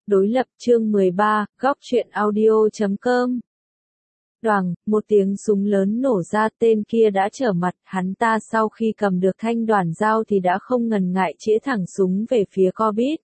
Đối lập chương 13, góc truyện audio.com. Đoàng, một tiếng súng lớn nổ ra, tên kia đã trở mặt, hắn ta sau khi cầm được thanh đoản dao thì đã không ngần ngại chĩa thẳng súng về phía Corbett.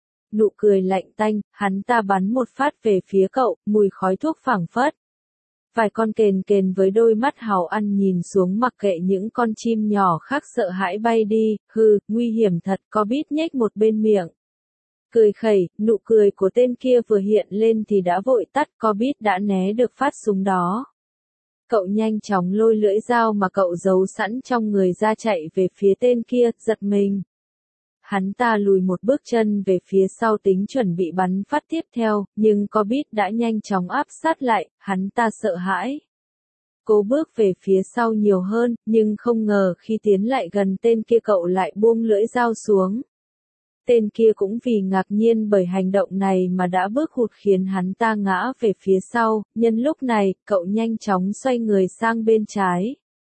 Nụ cười lạnh tanh, hắn ta bắn một phát về phía cậu, mùi khói thuốc phảng phất. Vài con kền kền với đôi mắt hàu ăn nhìn xuống mặc kệ những con chim nhỏ khác sợ hãi bay đi, hừ, nguy hiểm thật, Corbett nhếch một bên miệng. Cười khẩy, nụ cười của tên kia vừa hiện lên thì đã vội tắt, Corbett đã né được phát súng đó. Cậu nhanh chóng lôi lưỡi dao mà cậu giấu sẵn trong người ra chạy về phía tên kia, giật mình. Hắn ta lùi một bước chân về phía sau tính chuẩn bị bắn phát tiếp theo, nhưng Corbett đã nhanh chóng áp sát lại, hắn ta sợ hãi. Cố bước về phía sau nhiều hơn, nhưng không ngờ khi tiến lại gần tên kia cậu lại buông lưỡi dao xuống. Tên kia cũng vì ngạc nhiên bởi hành động này mà đã bước hụt khiến hắn ta ngã về phía sau, nhân lúc này, cậu nhanh chóng xoay người sang bên trái.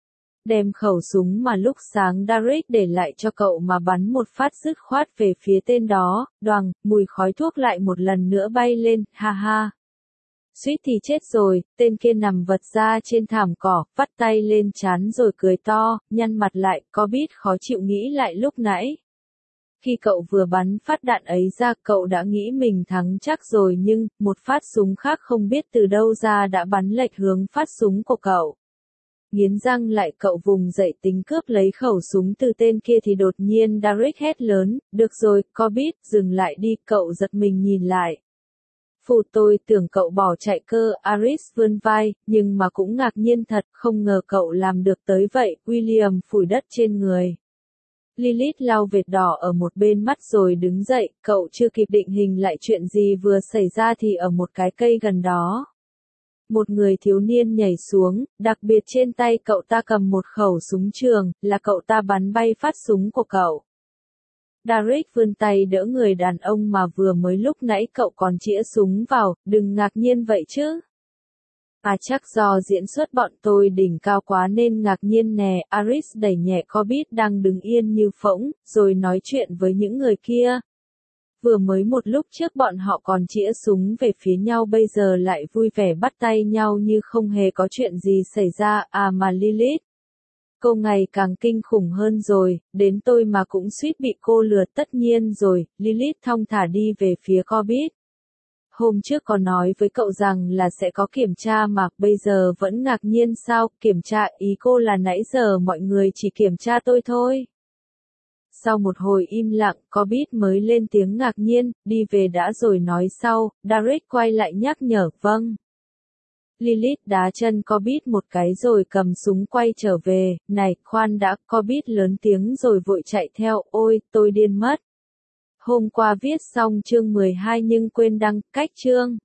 Đem khẩu súng mà lúc sáng Derek để lại cho cậu mà bắn một phát dứt khoát về phía tên đó, đoàng, mùi khói thuốc lại một lần nữa bay lên, ha ha. Suýt thì chết rồi, tên kia nằm vật ra trên thảm cỏ, vắt tay lên trán rồi cười to, nhăn mặt lại, Corbett khó chịu nghĩ lại lúc nãy. Khi cậu vừa bắn phát đạn ấy ra cậu đã nghĩ mình thắng chắc rồi nhưng, một phát súng khác không biết từ đâu ra đã bắn lệch hướng phát súng của cậu. Nghiến răng lại cậu vùng dậy tính cướp lấy khẩu súng từ tên kia thì đột nhiên Derek hét lớn, được rồi, Corbett, dừng lại đi, cậu giật mình nhìn lại. Phù tôi tưởng cậu bỏ chạy cơ, Aris vươn vai, nhưng mà cũng ngạc nhiên thật, không ngờ cậu làm được tới vậy, William phủi đất trên người. Lilith lau vệt đỏ ở một bên mắt rồi đứng dậy, cậu chưa kịp định hình lại chuyện gì vừa xảy ra thì ở một cái cây gần đó. Một người thiếu niên nhảy xuống, đặc biệt trên tay cậu ta cầm một khẩu súng trường, là cậu ta bắn bay phát súng của cậu. Derek vươn tay đỡ người đàn ông mà vừa mới lúc nãy cậu còn chĩa súng vào, đừng ngạc nhiên vậy chứ. À chắc do diễn xuất bọn tôi đỉnh cao quá nên ngạc nhiên nè, Aris đẩy nhẹ Corbett đang đứng yên như phỗng, rồi nói chuyện với những người kia. Vừa mới một lúc trước bọn họ còn chĩa súng về phía nhau bây giờ lại vui vẻ bắt tay nhau như không hề có chuyện gì xảy ra, à mà Lilith. Cô ngày càng kinh khủng hơn rồi, đến tôi mà cũng suýt bị cô lừa tất nhiên rồi, Lilith thong thả đi về phía Corbett. Hôm trước có nói với cậu rằng là sẽ có kiểm tra mà, bây giờ vẫn ngạc nhiên sao, kiểm tra, ý cô là nãy giờ mọi người chỉ kiểm tra tôi thôi. Sau một hồi im lặng, Corbett mới lên tiếng ngạc nhiên, đi về đã rồi nói sau, Derek quay lại nhắc nhở, vâng. Lilith đá chân Corbett một cái rồi cầm súng quay trở về, này, khoan đã, Corbett lớn tiếng rồi vội chạy theo, ôi, tôi điên mất. Hôm qua viết xong chương 12 nhưng quên đăng, cách chương.